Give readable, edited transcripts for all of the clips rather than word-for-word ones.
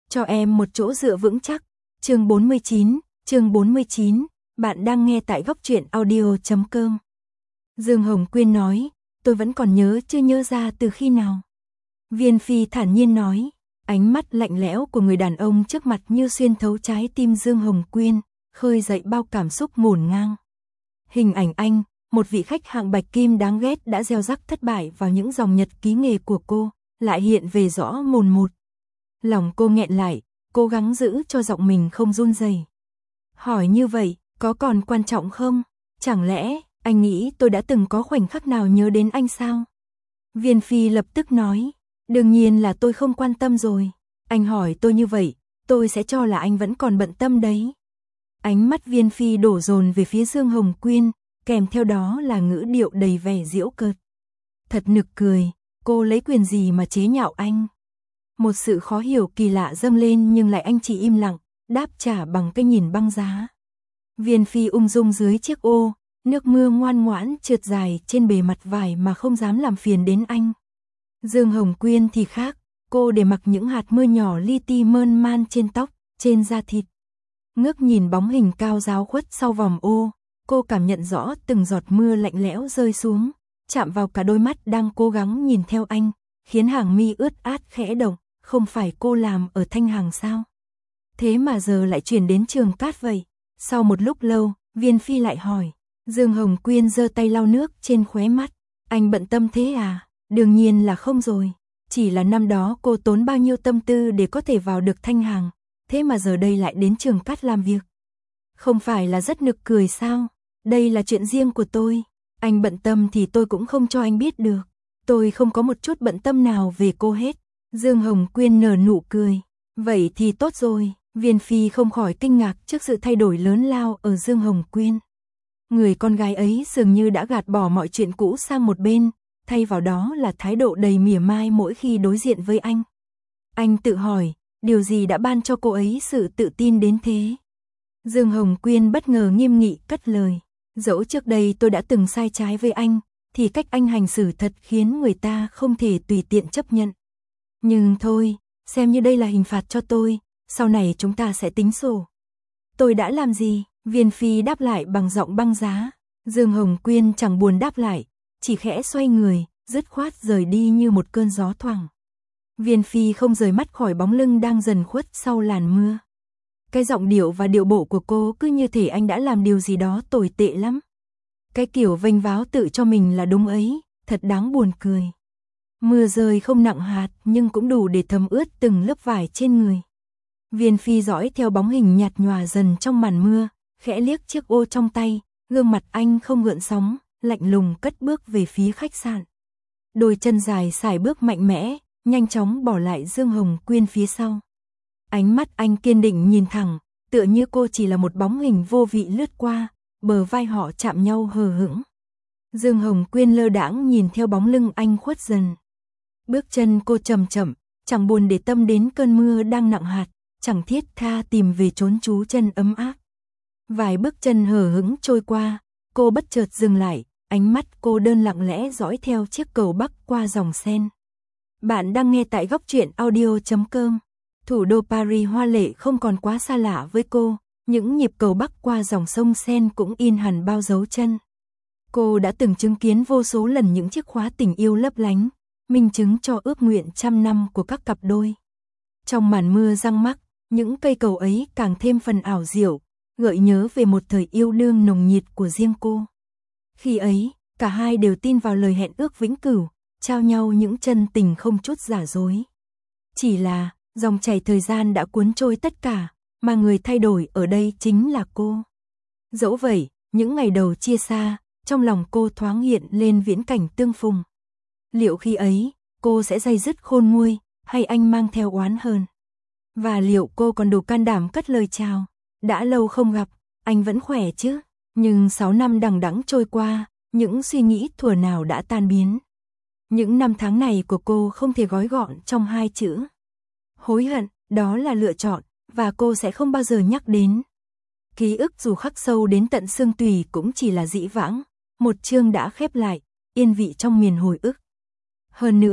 cho em một chỗ dựa vững chắc. Chương 49, bạn đang nghe tại góc truyện audio.com. Dương Hồng Quyên nói, tôi vẫn còn nhớ, chưa nhớ ra từ khi nào. Viên Phi thản nhiên nói, ánh mắt lạnh lẽo của người đàn ông trước mặt như xuyên thấu trái tim Dương Hồng Quyên, khơi dậy bao cảm xúc ngổn ngang. Hình ảnh anh, một vị khách hạng bạch kim đáng ghét đã gieo rắc thất bại vào những dòng nhật ký nghề của cô, lại hiện về rõ mồn một. Lòng cô nghẹn lại, cố gắng giữ cho giọng mình không run rẩy. Hỏi như vậy, có còn quan trọng không? Chẳng lẽ, anh nghĩ tôi đã từng có khoảnh khắc nào nhớ đến anh sao? Viên Phi lập tức nói, đương nhiên là tôi không quan tâm rồi. Anh hỏi tôi như vậy, tôi sẽ cho là anh vẫn còn bận tâm đấy. Ánh mắt Viên Phi đổ dồn về phía Dương Hồng Quyên, kèm theo đó là ngữ điệu đầy vẻ giễu cợt. Thật nực cười, cô lấy quyền gì mà chế nhạo anh? Một sự khó hiểu kỳ lạ dâng lên nhưng lại anh chỉ im lặng, đáp trả bằng cái nhìn băng giá. Viên Phi ung dung dưới chiếc ô, nước mưa ngoan ngoãn trượt dài trên bề mặt vải mà không dám làm phiền đến anh. Dương Hồng Quyên thì khác, cô để mặc những hạt mưa nhỏ li ti mơn man trên tóc, trên da thịt. Ngước nhìn bóng hình cao ráo khuất sau vòng ô, cô cảm nhận rõ từng giọt mưa lạnh lẽo rơi xuống, chạm vào cả đôi mắt đang cố gắng nhìn theo anh, khiến hàng mi ướt át khẽ động, không phải cô làm ở Thanh Hàng sao? Thế mà giờ lại chuyển đến Trường Cát vậy. Sau một lúc lâu, Viên Phi lại hỏi, Dương Hồng Quyên giơ tay lau nước trên khóe mắt, anh bận tâm thế à? Đương nhiên là không rồi, chỉ là năm đó cô tốn bao nhiêu tâm tư để có thể vào được Thanh Hàng, thế mà giờ đây lại đến Trường Cát làm việc. Không phải là rất nực cười sao? Đây là chuyện riêng của tôi, anh bận tâm thì tôi cũng không cho anh biết được. Tôi không có một chút bận tâm nào về cô hết. Dương Hồng Quyên nở nụ cười, vậy thì tốt rồi. Viên Phi không khỏi kinh ngạc trước sự thay đổi lớn lao ở Dương Hồng Quyên. Người con gái ấy dường như đã gạt bỏ mọi chuyện cũ sang một bên, thay vào đó là thái độ đầy mỉa mai mỗi khi đối diện với anh. Anh tự hỏi, điều gì đã ban cho cô ấy sự tự tin đến thế? Dương Hồng Quyên bất ngờ nghiêm nghị cất lời, dẫu trước đây tôi đã từng sai trái với anh, thì cách anh hành xử thật khiến người ta không thể tùy tiện chấp nhận. Nhưng thôi, xem như đây là hình phạt cho tôi, sau này chúng ta sẽ tính sổ. Tôi đã làm gì? Viên Phi đáp lại bằng giọng băng giá. Dương Hồng Quyên chẳng buồn đáp lại, chỉ khẽ xoay người, dứt khoát rời đi như một cơn gió thoảng. Viên Phi không rời mắt khỏi bóng lưng đang dần khuất sau làn mưa. Cái giọng điệu và điệu bộ của cô cứ như thể anh đã làm điều gì đó tồi tệ lắm. Cái kiểu vênh váo tự cho mình là đúng ấy, thật đáng buồn cười. Mưa rơi không nặng hạt nhưng cũng đủ để thấm ướt từng lớp vải trên người. Viên Phi dõi theo bóng hình nhạt nhòa dần trong màn mưa, khẽ liếc chiếc ô trong tay, gương mặt anh không gợn sóng, lạnh lùng cất bước về phía khách sạn. Đôi chân dài sải bước mạnh mẽ, nhanh chóng bỏ lại Dương Hồng Quyên phía sau. Ánh mắt anh kiên định nhìn thẳng, tựa như cô chỉ là một bóng hình vô vị lướt qua, bờ vai họ chạm nhau hờ hững. Dương Hồng Quyên lơ đãng nhìn theo bóng lưng anh khuất dần. Bước chân cô chậm chậm, chẳng buồn để tâm đến cơn mưa đang nặng hạt, chẳng thiết tha tìm về chốn trú chân ấm áp. Vài bước chân hờ hững trôi qua, cô bất chợt dừng lại, ánh mắt cô đơn lặng lẽ dõi theo chiếc cầu bắc qua dòng Seine. Bạn đang nghe tại góc truyện audio.com. Thủ đô Paris hoa lệ không còn quá xa lạ với cô, những nhịp cầu bắc qua dòng sông Seine cũng in hẳn bao dấu chân. Cô đã từng chứng kiến vô số lần những chiếc khóa tình yêu lấp lánh, minh chứng cho ước nguyện trăm năm của các cặp đôi. Trong màn mưa giăng mắc, những cây cầu ấy càng thêm phần ảo diệu, gợi nhớ về một thời yêu đương nồng nhiệt của riêng cô. Khi ấy, cả hai đều tin vào lời hẹn ước vĩnh cửu, trao nhau những chân tình không chút giả dối. Chỉ là, dòng chảy thời gian đã cuốn trôi tất cả, mà người thay đổi ở đây chính là cô. Dẫu vậy, những ngày đầu chia xa, trong lòng cô thoáng hiện lên viễn cảnh tương phùng. Liệu khi ấy, cô sẽ day dứt khôn nguôi, hay anh mang theo oán hờn? Và liệu cô còn đủ can đảm cất lời chào? Đã lâu không gặp, anh vẫn khỏe chứ? Nhưng 6 năm đằng đẵng trôi qua, những suy nghĩ thuở nào đã tan biến. Những năm tháng này của cô không thể gói gọn trong 2 chữ. Hối hận, đó là lựa chọn, và cô sẽ không bao giờ nhắc đến. Ký ức dù khắc sâu đến tận xương tủy cũng chỉ là dĩ vãng, một chương đã khép lại, yên vị trong miền hồi ức. Hơn nữa,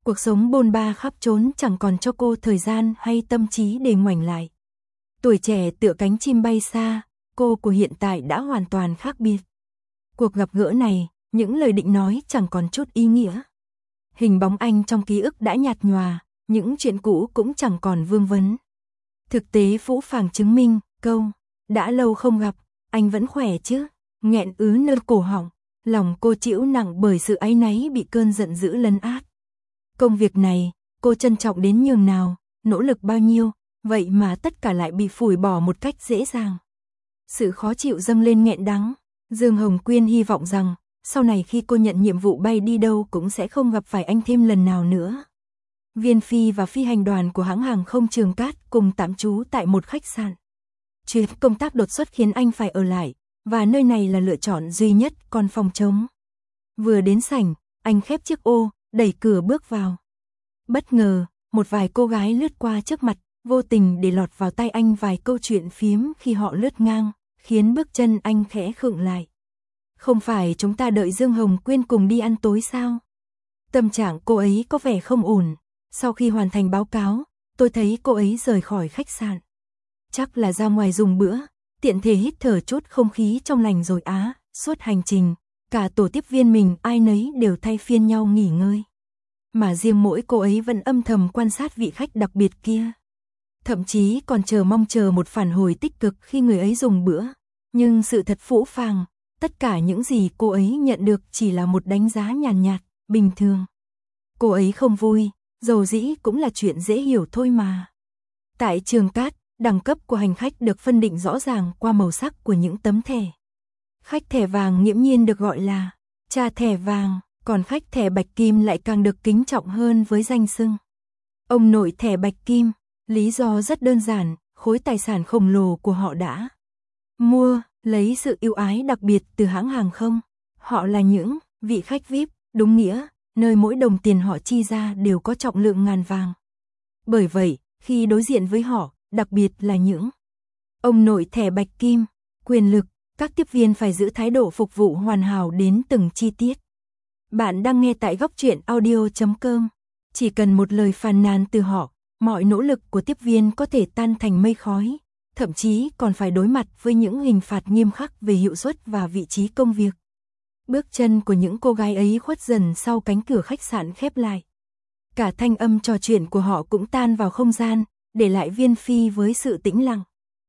Cuộc sống bôn ba khắp trốn chẳng còn cho cô thời gian hay tâm trí để ngoảnh lại. Tuổi trẻ tựa cánh chim bay xa, cô của hiện tại đã hoàn toàn khác biệt. Cuộc gặp gỡ này, những lời định nói chẳng còn chút ý nghĩa. Hình bóng anh trong ký ức đã nhạt nhòa, những chuyện cũ cũng chẳng còn vương vấn. Thực tế phũ phàng chứng minh, câu, đã lâu không gặp, anh vẫn khỏe chứ, nghẹn ứ nơi cổ họng, lòng cô chịu nặng bởi sự áy náy bị cơn giận dữ lấn át. Công việc này, cô trân trọng đến nhường nào, nỗ lực bao nhiêu, vậy mà tất cả lại bị phủi bỏ một cách dễ dàng. Sự khó chịu dâng lên nghẹn đắng, Dương Hồng Quyên hy vọng rằng, sau này khi cô nhận nhiệm vụ bay đi đâu cũng sẽ không gặp phải anh thêm lần nào nữa. Viên Phi và phi hành đoàn của hãng hàng không Trường Cát cùng tạm trú tại một khách sạn. Chuyến công tác đột xuất khiến anh phải ở lại, và nơi này là lựa chọn duy nhất còn phòng trống. Vừa đến sảnh, anh khép chiếc ô, đẩy cửa bước vào. Bất ngờ, một vài cô gái lướt qua trước mặt, vô tình để lọt vào tai anh vài câu chuyện phiếm khi họ lướt ngang, khiến bước chân anh khẽ khựng lại. Không phải chúng ta đợi Dương Hồng Quyên cùng đi ăn tối sao? Tâm trạng cô ấy có vẻ không ổn. Sau khi hoàn thành báo cáo, tôi thấy cô ấy rời khỏi khách sạn. Chắc là ra ngoài dùng bữa, tiện thể hít thở chút không khí trong lành rồi á. Suốt hành trình, cả tổ tiếp viên mình ai nấy đều thay phiên nhau nghỉ ngơi. Mà riêng mỗi cô ấy vẫn âm thầm quan sát vị khách đặc biệt kia. Thậm chí còn mong chờ một phản hồi tích cực khi người ấy dùng bữa. Nhưng sự thật phũ phàng, tất cả những gì cô ấy nhận được chỉ là một đánh giá nhàn nhạt, bình thường. Cô ấy không vui, dầu dĩ cũng là chuyện dễ hiểu thôi mà. Tại Trường Cát, đẳng cấp của hành khách được phân định rõ ràng qua màu sắc của những tấm thẻ. Khách thẻ vàng nghiễm nhiên được gọi là cha thẻ vàng, còn khách thẻ bạch kim lại càng được kính trọng hơn với danh xưng ông nội thẻ bạch kim. Lý do rất đơn giản, khối tài sản khổng lồ của họ đã mua, lấy sự ưu ái đặc biệt từ hãng hàng không. Họ là những vị khách VIP, đúng nghĩa, nơi mỗi đồng tiền họ chi ra đều có trọng lượng ngàn vàng. Bởi vậy, khi đối diện với họ, đặc biệt là những ông nội thẻ bạch kim, quyền lực, các tiếp viên phải giữ thái độ phục vụ hoàn hảo đến từng chi tiết. Bạn đang nghe tại góc truyện audio.com. Chỉ cần một lời phàn nàn từ họ, mọi nỗ lực của tiếp viên có thể tan thành mây khói, thậm chí còn phải đối mặt với những hình phạt nghiêm khắc về hiệu suất và vị trí công việc. Bước chân của những cô gái ấy khuất dần sau cánh cửa khách sạn khép lại. Cả thanh âm trò chuyện của họ cũng tan vào không gian, để lại Viên Phi với sự tĩnh lặng.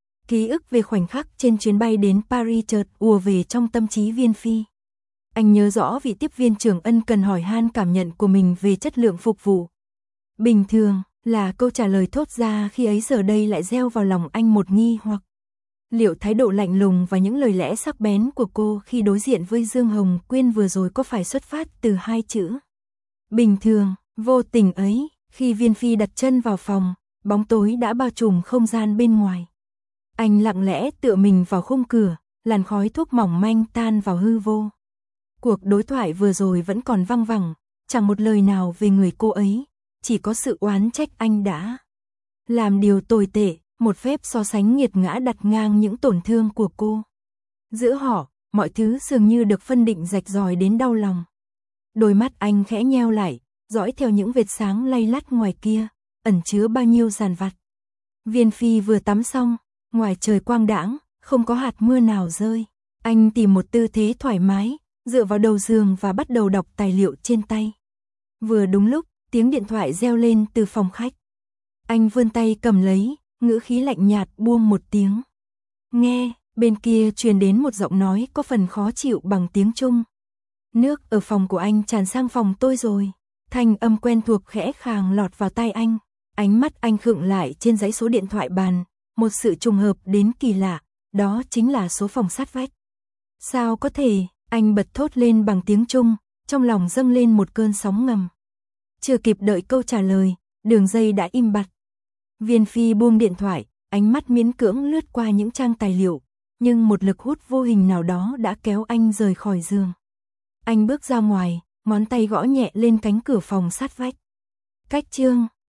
Ký ức về khoảnh khắc trên chuyến bay đến Paris chợt ùa về trong tâm trí Viên Phi. Anh nhớ rõ vị tiếp viên trưởng ân cần hỏi han cảm nhận của mình về chất lượng phục vụ. Bình thường, là câu trả lời thốt ra khi ấy giờ đây lại gieo vào lòng anh một nghi hoặc. Liệu thái độ lạnh lùng và những lời lẽ sắc bén của cô khi đối diện với Dương Hồng Quyên vừa rồi có phải xuất phát từ hai chữ bình thường, vô tình ấy? Khi Viên Phi đặt chân vào phòng, bóng tối đã bao trùm không gian bên ngoài. Anh lặng lẽ tựa mình vào khung cửa, làn khói thuốc mỏng manh tan vào hư vô. Cuộc đối thoại vừa rồi vẫn còn văng vẳng, chẳng một lời nào về người cô ấy, chỉ có sự oán trách anh đã làm điều tồi tệ, một phép so sánh nghiệt ngã đặt ngang những tổn thương của cô. Giữa họ, mọi thứ dường như được phân định rạch ròi đến đau lòng. Đôi mắt anh khẽ nheo lại, dõi theo những vệt sáng lay lắt ngoài kia, ẩn chứa bao nhiêu dàn vặt. Viên Phi vừa tắm xong, ngoài trời quang đãng, không có hạt mưa nào rơi. Anh tìm một tư thế thoải mái, dựa vào đầu giường và bắt đầu đọc tài liệu trên tay. Vừa đúng lúc, tiếng điện thoại reo lên từ phòng khách. Anh vươn tay cầm lấy, ngữ khí lạnh nhạt buông một tiếng. Nghe, bên kia truyền đến một giọng nói có phần khó chịu bằng tiếng Trung. Nước ở phòng của anh tràn sang phòng tôi rồi. Thanh âm quen thuộc khẽ khàng lọt vào tai anh. Ánh mắt anh khựng lại trên dãy số điện thoại bàn. Một sự trùng hợp đến kỳ lạ, đó chính là số phòng sát vách. Sao có thể, anh bật thốt lên bằng tiếng Trung, trong lòng dâng lên một cơn sóng ngầm. Chưa kịp đợi câu trả lời, đường dây đã im bặt. Viên Phi buông điện thoại, ánh mắt miễn cưỡng lướt qua những trang tài liệu, nhưng một lực hút vô hình nào đó đã kéo anh rời khỏi giường. Anh bước ra ngoài, ngón tay gõ nhẹ lên cánh cửa phòng sát vách. Cách chương